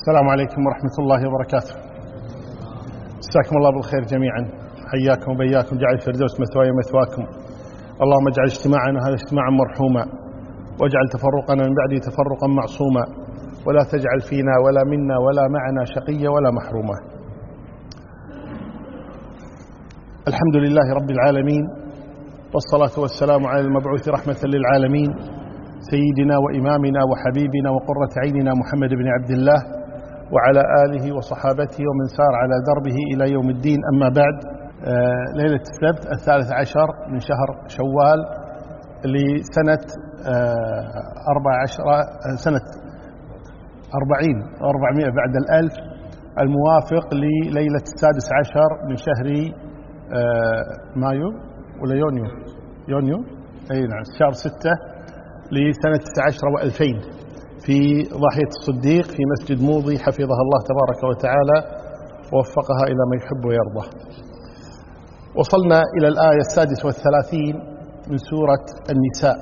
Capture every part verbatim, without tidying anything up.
السلام عليكم ورحمة الله وبركاته. مساكم الله بالخير جميعا، حياكم وبياكم، جعل الفردوس مثواي مثواكم. اللهم اجعل اجتماعنا هذا اجتماعا مرحوما، واجعل تفرقنا من بعده تفرقا معصوما، ولا تجعل فينا ولا منا ولا معنا شقيا ولا محروما. الحمد لله رب العالمين، والصلاة والسلام على المبعوث رحمة للعالمين، سيدنا وإمامنا وحبيبنا وقرة عيننا محمد بن عبد الله، وعلى آله وصحابته ومن سار على دربه إلى يوم الدين. أما بعد، آه ليلة السبت الثالث عشر من شهر شوال لسنة آه أربع عشر سنة أربعين وأربعمائة بعد الألف، الموافق لليلة السادس عشر من شهر آه مايو ولا يونيو يونيو أي نعم شهر ستة لسنة تسعة عشر وألفين في ضاحية الصديق في مسجد موضي، حفظها الله تبارك وتعالى ووفقها إلى ما يحب ويرضى. وصلنا إلى الآية السادسة والثلاثين من سورة النساء.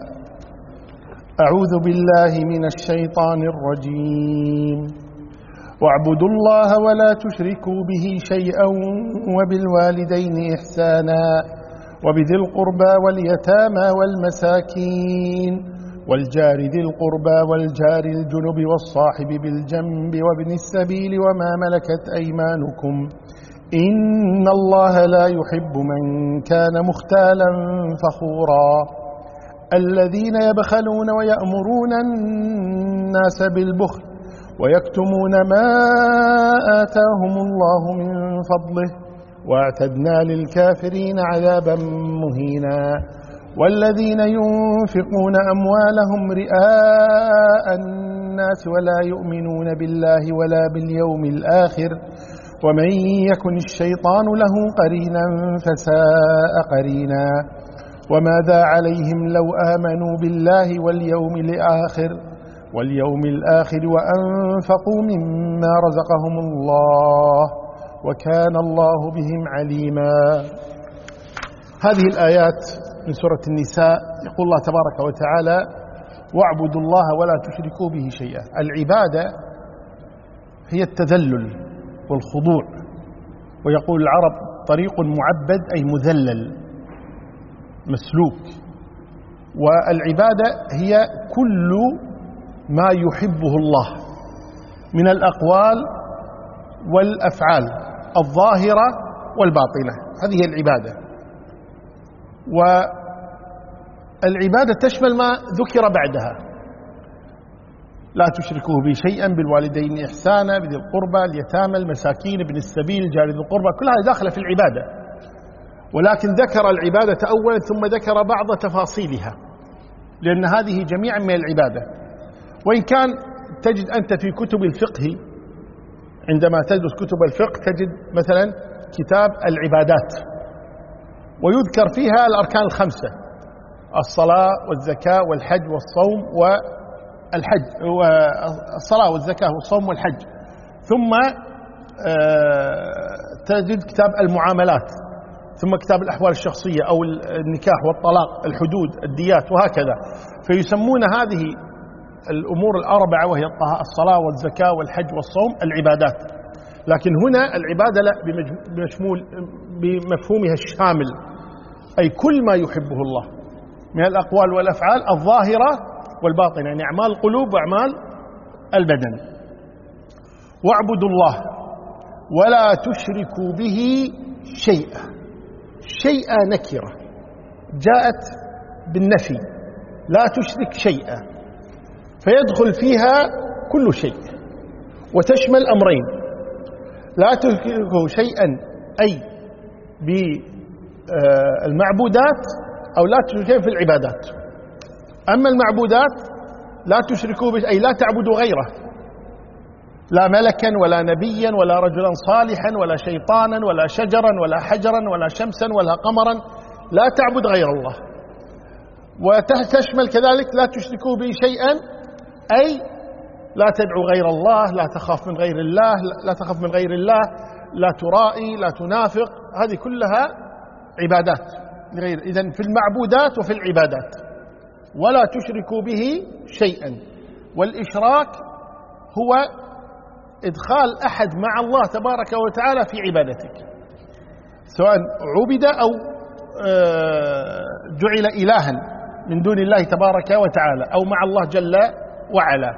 أعوذ بالله من الشيطان الرجيم. واعبدوا الله ولا تشركوا به شيئا وبالوالدين إحسانا وبذي القربى واليتامى والمساكين والجار ذي القربى والجار الجنب والصاحب بالجنب وابن السبيل وما ملكت أيمانكم إن الله لا يحب من كان مختالا فخورا. الذين يبخلون ويأمرون الناس بالبخل ويكتمون ما آتاهم الله من فضله واعتدنا للكافرين عذابا مهينا. والذين ينفقون أموالهم رئاء الناس ولا يؤمنون بالله ولا باليوم الآخر ومن يكن الشيطان له قرينا فساء قرينا. وماذا عليهم لو آمنوا بالله واليوم الآخر واليوم الآخر وأنفقوا مما رزقهم الله وكان الله بهم عليما. هذه الآيات من سورة النساء يقول الله تبارك وتعالى: واعبدوا الله ولا تشركوا به شيئا. العبادة هي التذلل والخضوع، ويقول العرب: طريق معبد أي مذلل مسلوك. والعبادة هي كل ما يحبه الله من الأقوال والأفعال الظاهرة والباطنة، هذه هي العبادة. والعبادة تشمل ما ذكر بعدها: لا تشركوا به شيئا، بالوالدين إحسانا، بذي القربى، اليتامى، المساكين، ابن السبيل، جار ذي القربى، كلها داخلة في العبادة. ولكن ذكر العبادة أولا ثم ذكر بعض تفاصيلها، لأن هذه جميعا من العبادة. وإن كان تجد أنت في كتب الفقه، عندما تدرس كتب الفقه تجد مثلا كتاب العبادات، ويذكر فيها الأركان الخمسة: الصلاة والزكاة والحج والصوم والحج والصلاة والزكاة والصوم والحج. ثم تجد كتاب المعاملات، ثم كتاب الأحوال الشخصية أو النكاح والطلاق، الحدود، الديات، وهكذا. فيسمون هذه الأمور الأربعة وهي الصلاة والزكاة والحج والصوم العبادات. لكن هنا العبادة لا بمشمول بمفهومها الشامل، أي كل ما يحبه الله من الأقوال والأفعال الظاهرة والباطنة، يعني أعمال القلوب وأعمال البدن. واعبدوا الله ولا تشركوا به شيئا. شيئا نكرة جاءت بالنفي، لا تشرك شيئا، فيدخل فيها كل شيء وتشمل أمرين: لا تشركوا شيئا أي بالمعبودات، أو لا تشركوا شيئا في العبادات. أما المعبودات لا تشركوا به أي لا تعبدوا غيره، لا ملكا ولا نبيا ولا رجلا صالحا ولا شيطانا ولا شجرا ولا حجرا ولا شمسا ولا قمرا، لا تعبد غير الله. وتشمل كذلك لا تشركوا به شيئا أي لا تدعو غير الله، لا تخاف من غير الله، لا تخاف من غير الله، لا ترائي، لا تنافق، هذه كلها عبادات لغير. إذن في المعبودات وفي العبادات. ولا تشركوا به شيئا، والإشراك هو إدخال أحد مع الله تبارك وتعالى في عبادتك، سواء عبد أو جعل إلها من دون الله تبارك وتعالى أو مع الله جل وعلا.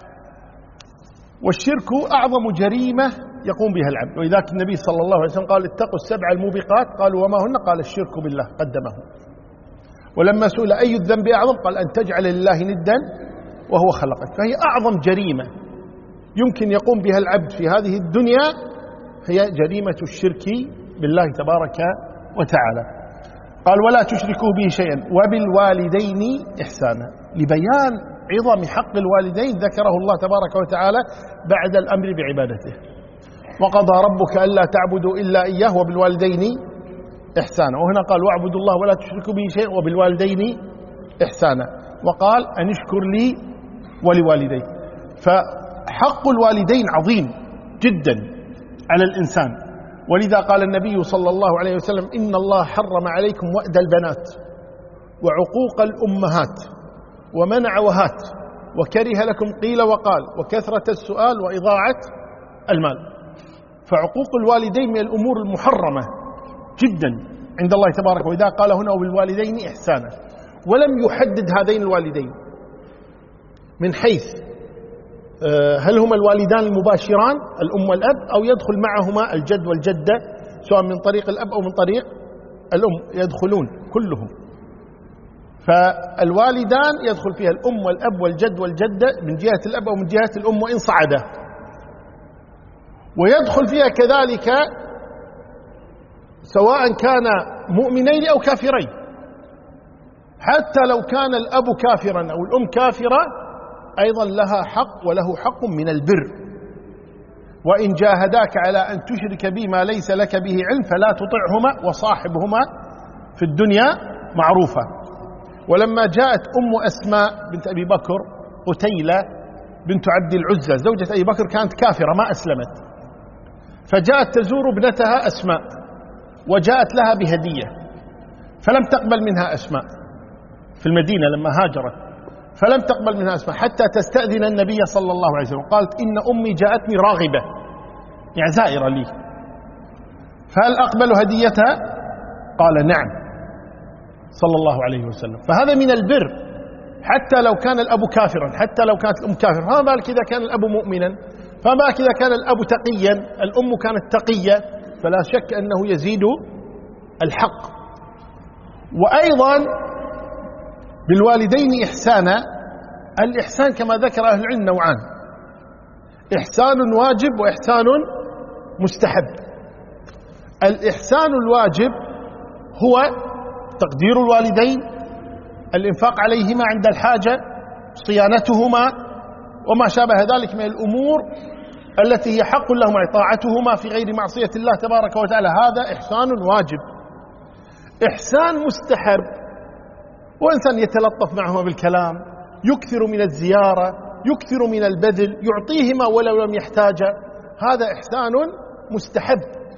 والشرك أعظم جريمة يقوم بها العبد، ولذلك النبي صلى الله عليه وسلم قال اتقوا السبع الموبقات، قالوا وما هن؟ قال الشرك بالله، قدمه. ولما سئل أي الذنب أعظم قال أن تجعل لله ندا وهو خلقك. فهي أعظم جريمة يمكن يقوم بها العبد في هذه الدنيا، هي جريمة الشرك بالله تبارك وتعالى. قال ولا تشركوا به شيئا وبالوالدين إحسانا، لبيان عظم حق الوالدين ذكره الله تبارك وتعالى بعد الأمر بعبادته. وقضى ربك ألا تعبدوا إلا إياه وبالوالدين إحسانا، وهنا قال واعبدوا الله ولا تشركوا به شيئا وبالوالدين إحسانا، وقال أن اشكر لي ولوالديك. فحق الوالدين عظيم جدا على الإنسان، ولذا قال النبي صلى الله عليه وسلم إن الله حرم عليكم وأد البنات وعقوق الأمهات ومنع وهات وكره لكم قيل وقال وكثرة السؤال وإضاعة المال. فعقوق الوالدين من الأمور المحرمة جدا عند الله تبارك، وإذا قال هنا وبالوالدين إحسانا، ولم يحدد هذين الوالدين من حيث هل هما الوالدان المباشران الأم والأب أو يدخل معهما الجد والجدة سواء من طريق الأب أو من طريق الأم، يدخلون كلهم. فالوالدان يدخل فيها الأم والأب والجد والجدة من جهة الأب أو من جهة الأم وإن صعدا، ويدخل فيها كذلك سواء كان مؤمنين أو كافرين، حتى لو كان الأب كافرا أو الأم كافرة أيضا لها حق وله حق من البر. وإن جاهداك على أن تشرك بي ما ليس لك به علم فلا تطعهما وصاحبهما في الدنيا معروفة. ولما جاءت أم أسماء بنت أبي بكر قتيلة بنت عبد العزى زوجة أبي بكر كانت كافرة ما أسلمت، فجاءت تزور ابنتها أسماء وجاءت لها بهدية، فلم تقبل منها أسماء في المدينة لما هاجرت، فلم تقبل منها أسماء حتى تستأذن النبي صلى الله عليه وسلم. قالت إن أمي جاءتني راغبة يعني زائرة لي، فهل أقبل هديتها؟ قال نعم صلى الله عليه وسلم. فهذا من البر حتى لو كان الأب كافرا، حتى لو كانت الأم كافرة، فما بالك إذا كان الأب مؤمنا، فما بالك إذا كان الأب تقيا، الأم كانت تقية، فلا شك أنه يزيد الحق. وأيضا بالوالدين إحسانا، الإحسان كما ذكر أهل العلم نوعان، إحسان واجب وإحسان مستحب. الإحسان الواجب هو تقدير الوالدين، الإنفاق عليهما عند الحاجة، صيانتهما وما شابه ذلك من الأمور التي هي حق لهم، طاعتهما في غير معصية الله تبارك وتعالى، هذا إحسان واجب. إحسان مستحب وإنسان يتلطف معهما بالكلام، يكثر من الزيارة، يكثر من البذل، يعطيهما ولو لم يحتاجا، هذا إحسان مستحب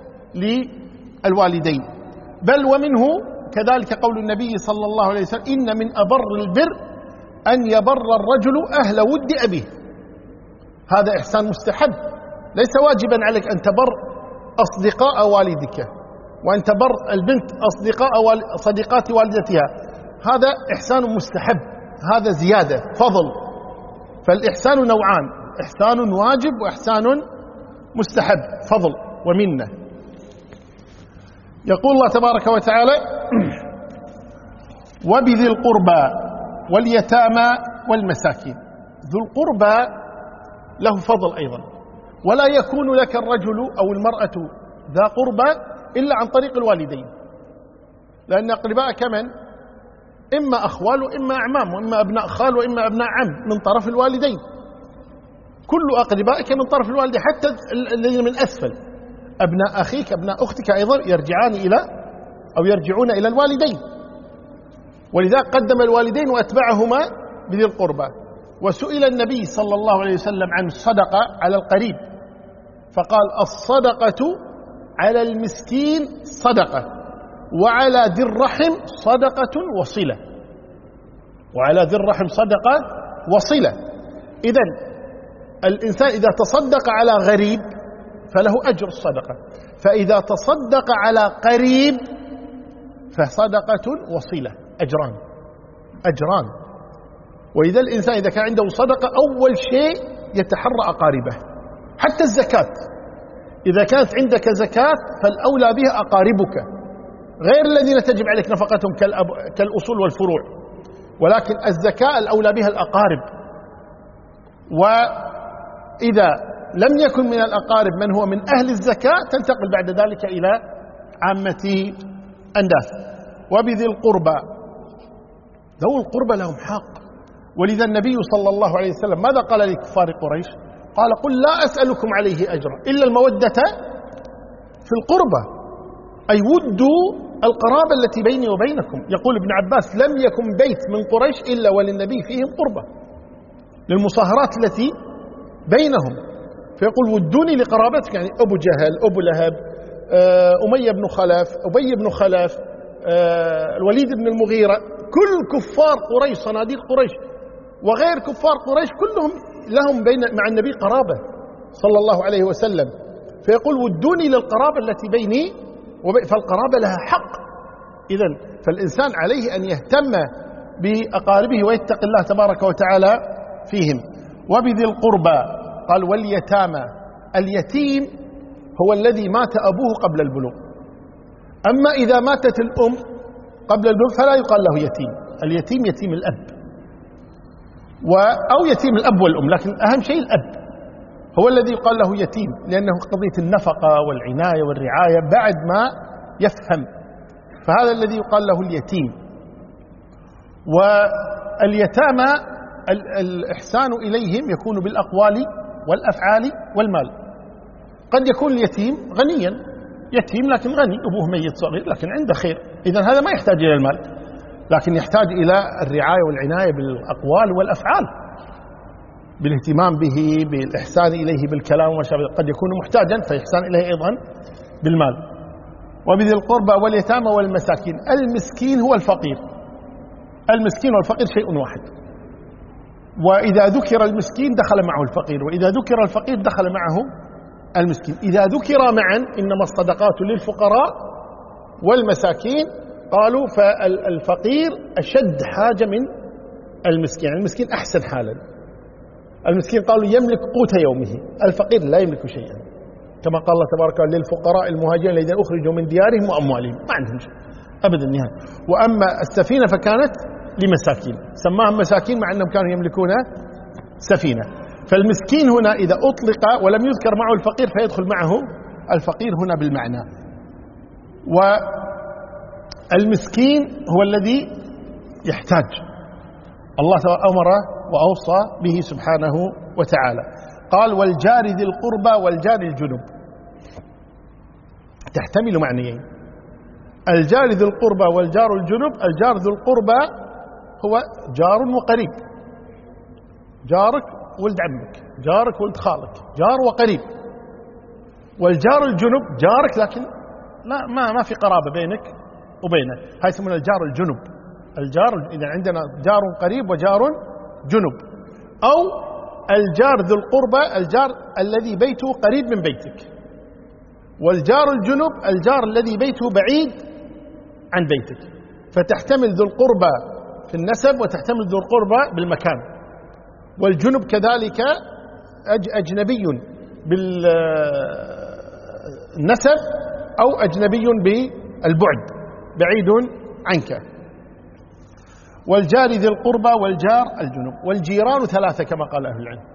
للوالدين. بل ومنه كذلك قول النبي صلى الله عليه وسلم إن من أبر البر أن يبر الرجل أهل ود أبيه، هذا إحسان مستحب، ليس واجبا عليك أن تبر أصدقاء والدك وأن تبر البنت أصدقاء صديقات والدتها، هذا إحسان مستحب، هذا زيادة فضل. فالإحسان نوعان، إحسان واجب وإحسان مستحب فضل ومنة. يقول الله تبارك وتعالى وبذي القربى واليتامى والمساكين. ذو القربى له فضل أيضا، ولا يكون لك الرجل أو المرأة ذا قربى إلا عن طريق الوالدين، لأن أقرباء من؟ إما أخوال وإما أعمام وإما أبناء خال وإما أبناء عم من طرف الوالدين، كل أقربائك من طرف الوالدين، حتى الذين من أسفل أبناء أخيك أبناء أختك أيضا يرجعان إلى أو يرجعون إلى الوالدين. ولذلك قدم الوالدين وأتبعهما بذي القربى. وسئل النبي صلى الله عليه وسلم عن الصدقة على القريب فقال الصدقة على المسكين صدقة وعلى ذي الرحم صدقة وصلة، وعلى ذي الرحم صدقة وصلة. إذن الإنسان إذا تصدق على غريب فله أجر الصدقة، فإذا تصدق على قريب فصدقة وصلة، أجران أجران. وإذا الإنسان إذا كان عنده صدقة أول شيء يتحرى أقاربه. حتى الزكاة، إذا كانت عندك زكاة فالأولى بها أقاربك، غير الذين تجب عليك نفقتهم كالأصول والفروع، ولكن الزكاة الأولى بها الأقارب. وإذا لم يكن من الأقارب من هو من أهل الزكاة تنتقل بعد ذلك إلى عامة الناس. وبذي القربى، ذو القربى لهم حق. ولذا النبي صلى الله عليه وسلم ماذا قال لكفار قريش؟ قال قل لا أسألكم عليه أجرا إلا المودة في القربى، أي ودوا القرابة التي بيني وبينكم. يقول ابن عباس لم يكن بيت من قريش إلا وللنبي فيهم قربة للمصاهرات التي بينهم، فيقول ودوني لقرابتك، يعني أبو جهل، أبو لهب، أمية بن خلف، أبي بن خلف، الوليد بن المغيرة، كل كفار قريش، صناديق قريش وغير كفار قريش كلهم لهم بين مع النبي قرابة صلى الله عليه وسلم. فيقول ودوني للقرابة التي بيني وبين، فالقرابة لها حق. إذن فالإنسان عليه أن يهتم بأقاربه ويتق الله تبارك وتعالى فيهم. وبذي القربى قال واليتامى، اليتيم هو الذي مات أبوه قبل البلوغ، أما إذا ماتت الأم قبل البلوغ فلا يقال له يتيم. اليتيم يتيم الأب و أو يتيم الأب والأم، لكن أهم شيء الأب هو الذي يقال له يتيم، لأنه قضية النفقة والعناية والرعاية بعد ما يفهم، فهذا الذي يقال له اليتيم. واليتامى الإحسان إليهم يكون بالأقوال والأفعال والمال. قد يكون اليتيم غنيا، يتيم لكن غني، أبوه ميت صغير لكن عنده خير، إذن هذا ما يحتاج إلى المال، لكن يحتاج إلى الرعاية والعناية بالأقوال والأفعال، بالاهتمام به، بالإحسان إليه بالكلام وما شابه. قد يكون محتاجا فيحسان إليه أيضا بالمال. وبذي القربى واليتامى والمساكين، المسكين هو الفقير، المسكين والفقير شيء واحد، وإذا ذكر المسكين دخل معه الفقير، وإذا ذكر الفقير دخل معه المسكين. إذا ذكر معا إنما الصدقات للفقراء والمساكين، قالوا فالفقير أشد حاجة من المسكين، يعني المسكين أحسن حالا. المسكين قالوا يملك قوت يومه، الفقير لا يملك شيئا، كما قال الله تبارك وتعالى للفقراء المهاجرين الذين أخرجوا من ديارهم وأموالهم، ما عندهم شيء أبدا نهاية. وأما السفينة فكانت لمساكين، سماهم مساكين مع أنهم كانوا يملكون سفينة. فالمسكين هنا إذا أطلق ولم يذكر معه الفقير فيدخل معه الفقير هنا بالمعنى. والمسكين هو الذي يحتاج، الله أمر وأوصى به سبحانه وتعالى. قال والجار ذي القربى والجار الجنب، تحتمل معنيين، الجار ذي القربى والجار الجنب. الجار ذو القربى هو جار وقريب، جارك ولد عمك، جارك ولد خالك، جار وقريب. والجار الجنب جارك لكن لا ما ما في قرابة بينك وبينه، هاي يسمونه الجار الجنب. الجار إذا عندنا جار قريب وجار جنب، أو الجار ذو القربى الجار الذي بيته قريب من بيتك، والجار الجنب الجار الذي بيته بعيد عن بيتك. فتحتمل ذو القربى في النسب وتحتمل ذو القربى بالمكان. والجنب كذلك أجنبي بالنسب أو أجنبي بالبعد، بعيد عنك. والجار ذي القربى والجار الجنب. والجيران ثلاثة كما قال أهل العلم،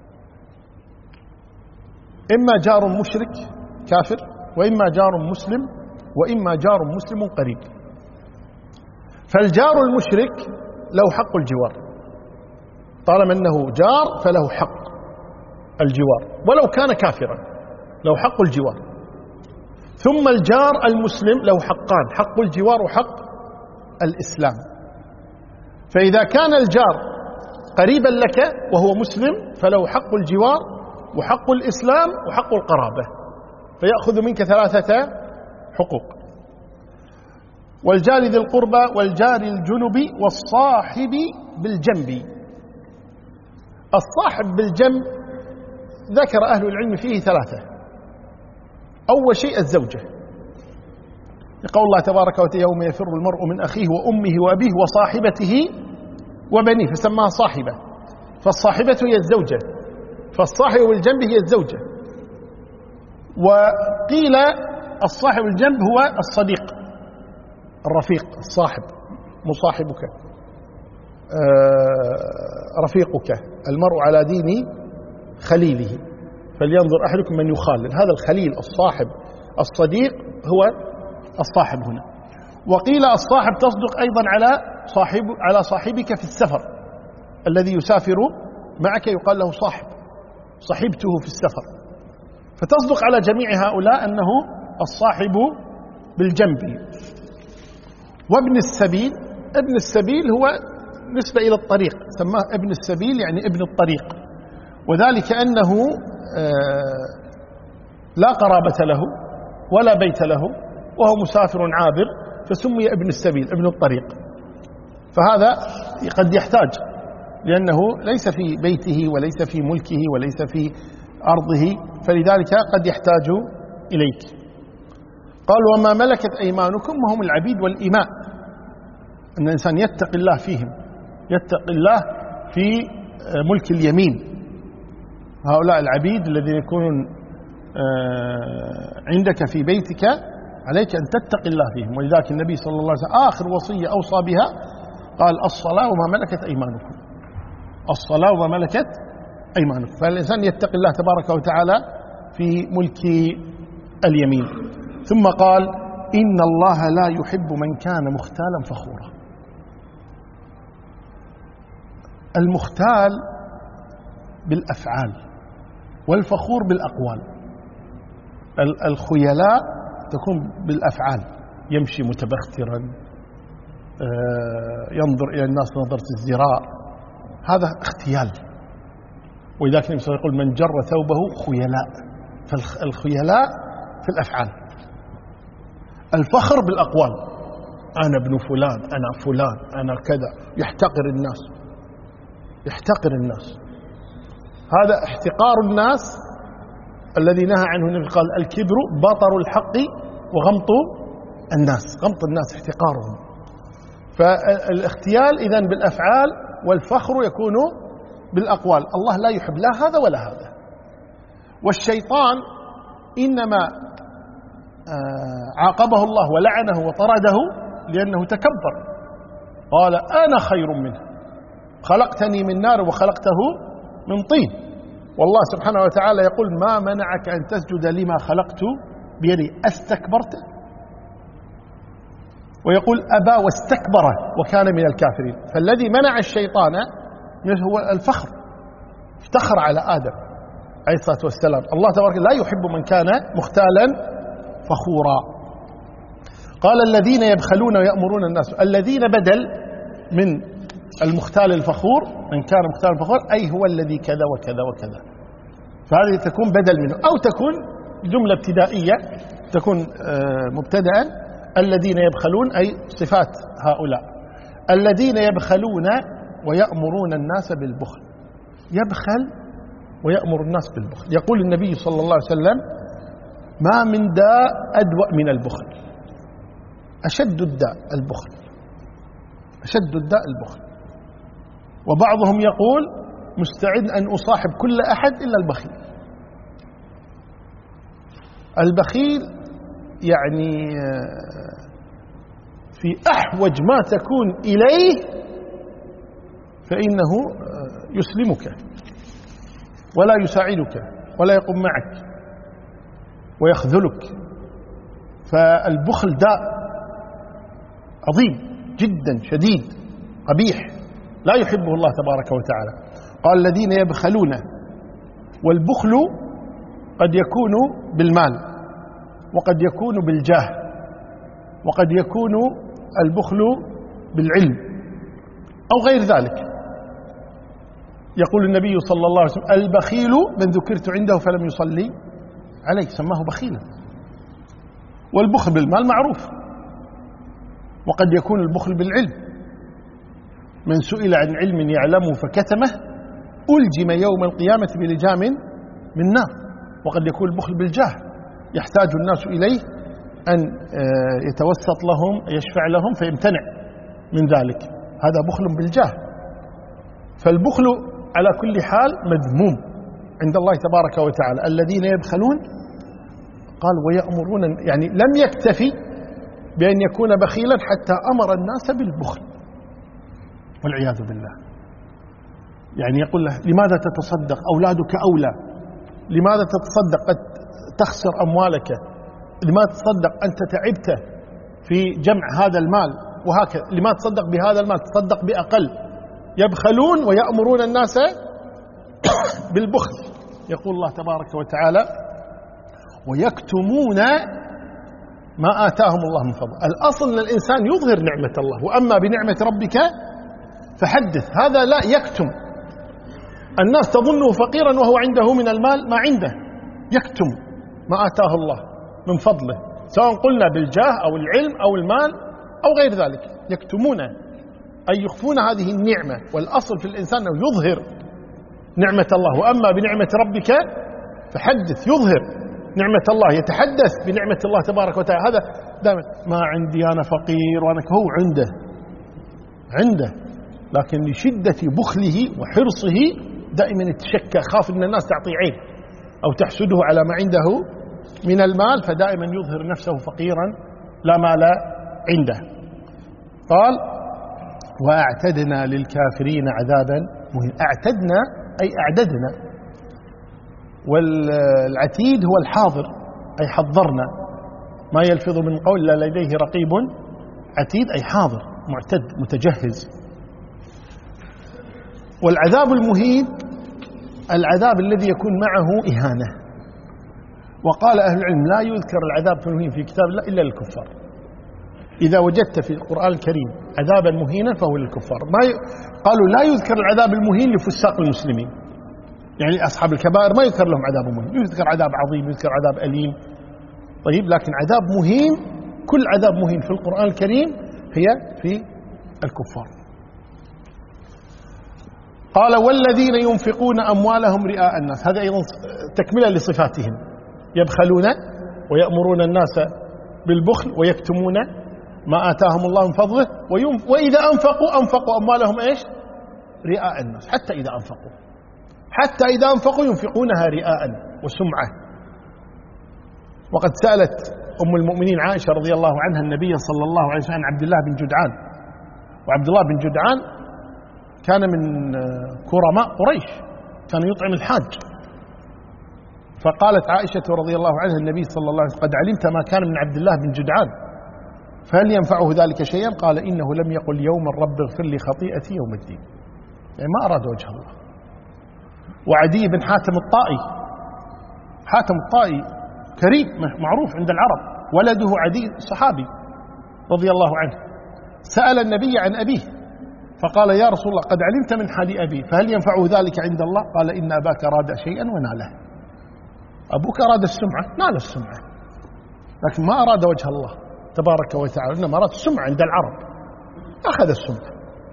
إما جار مشرك كافر، وإما جار مسلم، وإما جار مسلم قريب. فالجار المشرك له حق الجوار، طالما أنه جار فله حق الجوار ولو كان كافرا، له حق الجوار. ثم الجار المسلم له حقان، حق الجوار وحق الإسلام. فإذا كان الجار قريبا لك وهو مسلم فله حق الجوار وحق الإسلام وحق القرابة، فيأخذ منك ثلاثة حقوق. والجار ذي القربى والجار الجنب والصاحب بالجنب. الصاحب بالجنب ذكر أهل العلم فيه ثلاثة. أول شيء الزوجة، يقول الله تبارك وتعالى يوم يفر المرء من أخيه وأمه وأبيه وصاحبته وبنيه، فسماها صاحبة، فالصاحبة هي الزوجة، فالصاحب بالجنب هي الزوجة. وقيل الصاحب بالجنب هو الصديق الرفيق، الصاحب مصاحبك رفيقك، المرء على دين خليله فلينظر أحدكم من يخالل. هذا الخليل الصاحب الصديق هو الصاحب هنا. وقيل الصاحب تصدق أيضا على صاحب على صاحبك في السفر، الذي يسافر معك يقال له صاحب، صحبته في السفر، فتصدق على جميع هؤلاء أنه الصاحب بالجنب. وابن السبيل، ابن السبيل هو نسبة إلى الطريق، سماه ابن السبيل يعني ابن الطريق، وذلك أنه لا قرابة له ولا بيت له وهو مسافر عابر، فسمي ابن السبيل ابن الطريق. فهذا قد يحتاج، لأنه ليس في بيته وليس في ملكه وليس في أرضه، فلذلك قد يحتاج إليك. قال وما ملكت أيمانكم، وهم العبيد والإماء، أن الإنسان يتقي الله فيهم، يتقي الله في ملك اليمين. هؤلاء العبيد الذين يكونون عندك في بيتك عليك أن تتقي الله فيهم. ولذلك النبي صلى الله عليه وسلم آخر وصية أوصى بها قال الصلاة وما ملكت أيمانكم، الصلاة وما ملكت أيمانكم. فالإنسان يتقي الله تبارك وتعالى في ملك اليمين. ثم قال إن الله لا يحب من كان مختالا فخورا. المختال بالأفعال والفخور بالأقوال. الخيلاء تكون بالأفعال، يمشي متبخترا، ينظر إلى الناس نظرة الزراء، هذا اختيال. ولذلك النبي صلى الله عليه وسلم يقول من جر ثوبه خيلاء، فالخيلاء في الأفعال. الفخر بالأقوال، أنا ابن فلان، أنا فلان، أنا كذا، يحتقر الناس، يحتقر الناس. هذا احتقار الناس الذي نهى عنه النبي، قال الكبر بطر الحق وغمط الناس، غمط الناس احتقارهم. فالاختيال إذن بالأفعال، والفخر يكون بالأقوال. الله لا يحب لا هذا ولا هذا. والشيطان إنما عاقبه الله ولعنه وطرده لأنه تكبر، قال أنا خير منه خلقتني من نار وخلقته من طين. والله سبحانه وتعالى يقول ما منعك أن تسجد لما خلقت بيدي أستكبرت، ويقول أبى واستكبر وكان من الكافرين. فالذي منع الشيطان هو الفخر، افتخر على آدم عليه الصلاة والسلام. الله تبارك لا يحب من كان مختالا فخورا. قال الذين يبخلون ويأمرون الناس، الذين بدل من المختال الفخور، من كان مختال فخور أي هو الذي كذا وكذا وكذا، فهذه تكون بدل منه، أو تكون جملة ابتدائية، تكون مبتدأ. الذين يبخلون أي صفات هؤلاء، الذين يبخلون ويأمرون الناس بالبخل. يبخل ويأمر الناس بالبخل. يقول النبي صلى الله عليه وسلم ما من داء أدوأ من البخل، أشد الداء البخل، أشد الداء البخل. وبعضهم يقول مستعد أن أصاحب كل أحد إلا البخيل. البخيل يعني في أحوج ما تكون إليه فإنه يسلمك ولا يساعدك ولا يقوم معك ويخذلك. فالبخل داء عظيم جدا شديد قبيح لا يحبه الله تبارك وتعالى. قال الذين يبخلون، والبخل قد يكون بالمال وقد يكون بالجاه وقد يكون البخل بالعلم أو غير ذلك. يقول النبي صلى الله عليه وسلم البخيل من ذكرت عنده فلم يصلي عليه، سماه بخيلا. والبخل بالمال معروف، وقد يكون البخل بالعلم. من سئل عن علم يعلمه فكتمه ألجم يوم القيامة بلجام من نار. وقد يكون البخل بالجاه، يحتاج الناس إليه أن يتوسط لهم يشفع لهم فيمتنع من ذلك، هذا بخل بالجاه. فالبخل على كل حال مذموم عند الله تبارك وتعالى. الذين يبخلون قال ويأمرون، يعني لم يكتفي بأن يكون بخيلا حتى أمر الناس بالبخل والعياذ بالله. يعني يقول له لماذا تتصدق، أولادك أولى، لماذا تتصدق قد تخسر أموالك، لماذا تصدق أنت تعبت في جمع هذا المال، وهكذا لماذا تصدق بهذا المال، تصدق بأقل. يبخلون ويأمرون الناس بالبخل. يقول الله تبارك وتعالى ويكتمون ما آتاهم الله من فضل. الأصل أن الإنسان يظهر نعمة الله، وأما بنعمة ربك فحدث. هذا لا يكتم، الناس تظنه فقيرا وهو عنده من المال ما عنده، يكتم ما آتاه الله من فضله، سواء قلنا بالجاه أو العلم أو المال أو غير ذلك. يكتمون أي يخفون هذه النعمة، والأصل في الإنسان أنه يظهر نعمة الله. وأما بنعمة ربك فحدث، يظهر نعمة الله، يتحدث بنعمة الله تبارك وتعالى. هذا دائما ما عندي أنا فقير وأنا، هو عنده عنده لكن لشدة بخله وحرصه دائما يتشكى، خاف أن الناس تعطي عين أو تحسده على ما عنده من المال، فدائما يظهر نفسه فقيرا لا مال عنده. قال وأعتدنا للكافرين عذابا مهينا. أعتدنا أي أعددنا، والعتيد هو الحاضر أي حضرنا، ما يلفظ من قول لا لديه رقيب عتيد أي حاضر معتد متجهز. والعذاب المهين العذاب الذي يكون معه إهانة. وقال أهل العلم لا يذكر العذاب في المهين في كتاب الله إلا للكفار. إذا وجدت في القرآن الكريم عذابا مهينا فهو للكفار. ما ي... قالوا لا يذكر العذاب المهين لفساق المسلمين، يعني أصحاب الكبائر ما يذكر لهم عذاب مهين، يذكر عذاب عظيم، يذكر عذاب أليم. طيب لكن عذاب مهين، كل عذاب مهين في القرآن الكريم هي في الكفار. قال والذين ينفقون أموالهم رئاء الناس، هذا أيضا تكملة لصفاتهم، يبخلون ويأمرون الناس بالبخل ويكتمون ما آتاهم الله من فضله، وإذا أنفقوا أنفقوا أموالهم إيش؟ رئاء الناس. حتى إذا أنفقوا حتى إذا أنفقوا ينفقونها رئاء وسمعة. وقد سألت أم المؤمنين عائشة رضي الله عنها النبي صلى الله عليه وسلم عن عبد الله بن جدعان، وعبد الله بن جدعان كان من كرماء قريش، كان يطعم الحاج. فقالت عائشة رضي الله عنها النبي صلى الله عليه وسلم قد علمت ما كان من عبد الله بن جدعان فهل ينفعه ذلك شيئا؟ قال إنه لم يقل يوم الرب اغفر لي خطيئتي يوم الدين، يعني ما أراد وجه الله. وعدي بن حاتم الطائي، حاتم الطائي كريم معروف عند العرب، ولده عدي صحابي رضي الله عنه، سأل النبي عن أبيه فقال يا رسول الله قد علمت من حال أبي فهل ينفعه ذلك عند الله؟ قال إن أباك أراد شيئا وناله. أبوك أراد السمعة نال السمعة، لكن ما أراد وجه الله تبارك وتعالى، إنما أراد السمعة عند العرب أخذ السمعة.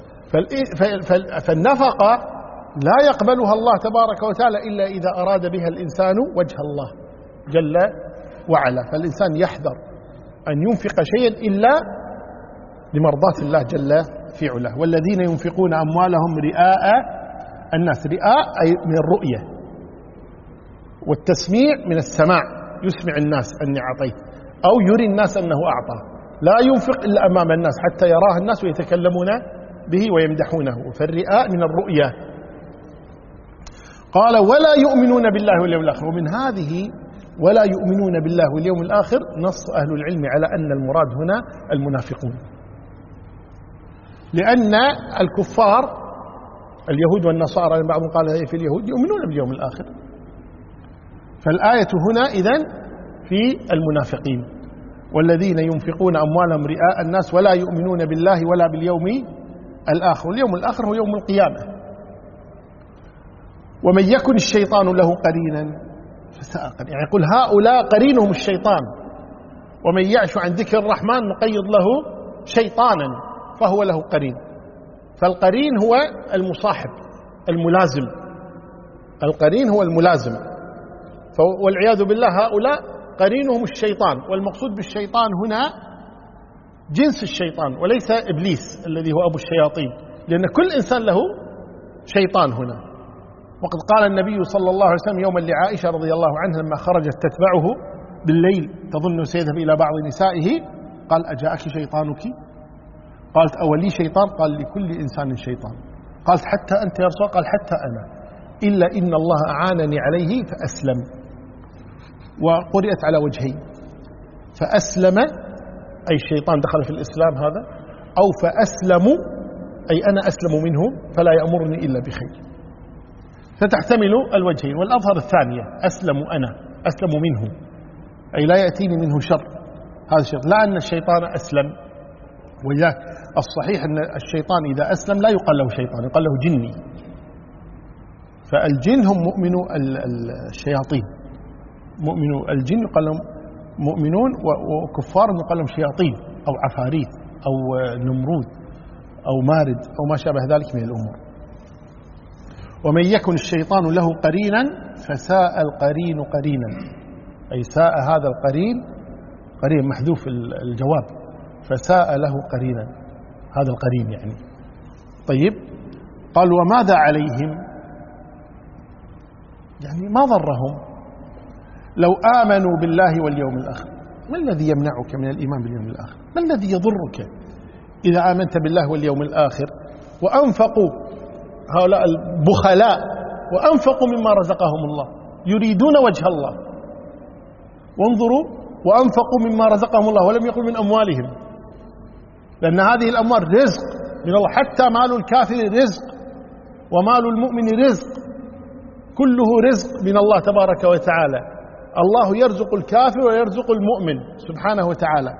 فالنفقة لا يقبلها الله تبارك وتعالى إلا إذا أراد بها الإنسان وجه الله جل وعلا. فالإنسان يحذر أن ينفق شيئا إلا لمرضاة الله جل في علاه. والذين ينفقون أموالهم رئاء الناس، رئاء أي من الرؤية، والتسميع من السماع، يسمع الناس أني أعطيت، أو يري الناس أنه أعطى. لا ينفق إلا أمام الناس حتى يراه الناس ويتكلمون به ويمدحونه، فالرئاء من الرؤية. قال ولا يؤمنون بالله واليوم الآخر. ومن هذه ولا يؤمنون بالله واليوم الآخر نص أهل العلم على أن المراد هنا المنافقون، لأن الكفار اليهود والنصارى بعضهم قال في اليهود يؤمنون باليوم الآخر، فالآية هنا إذن في المنافقين. والذين ينفقون أموالهم رئاء الناس ولا يؤمنون بالله ولا باليوم الآخر. واليوم الآخر هو يوم القيامة. ومن يكن الشيطان له قرينا فساء قرينا، يعني يقول هؤلاء قرينهم الشيطان، ومن يعش عن ذكر الرحمن نقيض له شيطانا فهو له قرين. فالقرين هو المصاحب الملازم، القرين هو الملازم. والعياذ بالله هؤلاء قرينهم الشيطان، والمقصود بالشيطان هنا جنس الشيطان وليس إبليس الذي هو أبو الشياطين، لأن كل إنسان له شيطان هنا. وقد قال النبي صلى الله عليه وسلم يوما لعائشة رضي الله عنها لما خرجت تتبعه بالليل تظن سيذهب إلى بعض نسائه، قال أجاءك شيطانك؟ قالت أولي شيطان؟ قال لكل إنسان شيطان. قالت حتى أنت يا رسول الله؟ قال حتى أنا، إلا إن الله أعانني عليه فأسلم. وقرئت على وجهين، فأسلم أي الشيطان دخل في الإسلام هذا، أو فأسلم أي أنا أسلم منه فلا يأمرني إلا بخير، فتحتمل الوجهين. والأظهر الثانية، أسلم أنا، أسلم منه أي لا يأتيني منه شر، هذا الشيء، لا أن الشيطان أسلم. ولذلك الصحيح أن الشيطان إذا أسلم لا يقال له شيطان، يقال له جني. فالجن هم مؤمنو الشياطين، مؤمنو الجن يقال لهم مؤمنون، وكفار يقال لهم شياطين أو عفاريت أو نمرود أو مارد أو ما شابه ذلك من الأمور. ومن يكن الشيطان له قرينا فساء القرين قرينا، أي ساء هذا القرين، قرين محذوف الجواب، فساء له قرينا، هذا القرين يعني. طيب، قال وماذا عليهم؟ يعني ما ضرهم لو آمنوا بالله واليوم الآخر. ما الذي يمنعك من الإيمان باليوم الآخر؟ ما الذي يضرك إذا آمنت بالله واليوم الآخر وأنفقوا، هؤلاء البخلاء وأنفقوا مما رزقهم الله يريدون وجه الله، وانظروا وأنفقوا مما رزقهم الله ولم يقل من أموالهم، لأن هذه الأموال رزق من الله، حتى مال الكافر رزق ومال المؤمن رزق، كله رزق من الله تبارك وتعالى. الله يرزق الكافر ويرزق المؤمن سبحانه وتعالى.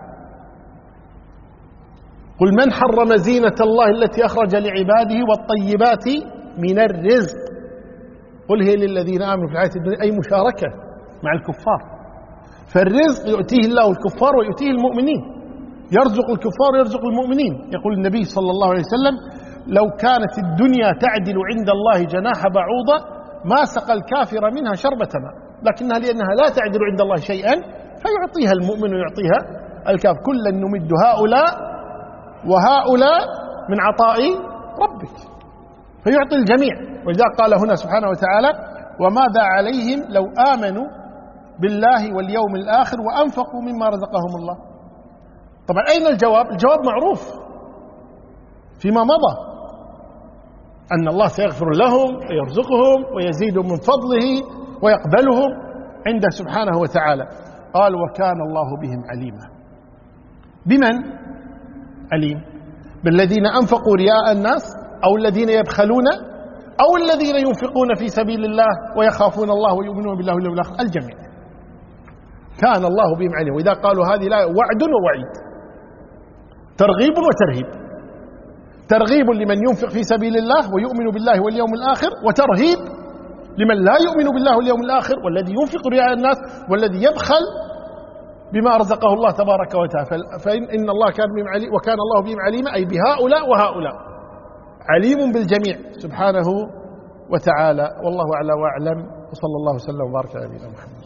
قل من حرم زينة الله التي أخرج لعباده والطيبات من الرزق قل هي للذين آمنوا في الحياة الدنيا، أي مشاركة مع الكفار. فالرزق يؤتيه الله الكفار ويؤتيه المؤمنين، يرزق الكفار ويرزق المؤمنين. يقول النبي صلى الله عليه وسلم لو كانت الدنيا تعدل عند الله جناح بعوضة ما سقى الكافر منها شربة ماء، لكنها لأنها لا تعدل عند الله شيئا فيعطيها المؤمن ويعطيها الكافر. كلا نمد هؤلاء وهؤلاء من عطاء ربك، فيعطي الجميع. ولذلك قال هنا سبحانه وتعالى وماذا عليهم لو آمنوا بالله واليوم الآخر وأنفقوا مما رزقهم الله. طبعا أين الجواب؟ الجواب معروف فيما مضى، أن الله سيغفر لهم ويرزقهم ويزيدهم من فضله ويقبلهم عنده سبحانه وتعالى. قال وكان الله بهم عليما. بمن عليم؟ بالذين أنفقوا رياء الناس، أو الذين يبخلون، أو الذين ينفقون في سبيل الله ويخافون الله ويؤمنون بالله واليوم الآخر، الجميع. كان الله بهم عليما. وإذا قالوا هذه الآية وعد ووعيد، ترغيب وترهيب. ترغيب لمن ينفق في سبيل الله ويؤمن بالله واليوم الآخر، وترهيب لمن لا يؤمن بالله واليوم الآخر والذي ينفق رياء الناس والذي يبخل بما رزقه الله تبارك وتعالى. فإن الله كان بهم عليم، وكان الله بهم عليما، أي بهؤلاء وهؤلاء، عليم بالجميع سبحانه وتعالى. والله أعلى وأعلم، وصلى الله وسلم وبارك على نبينا محمد.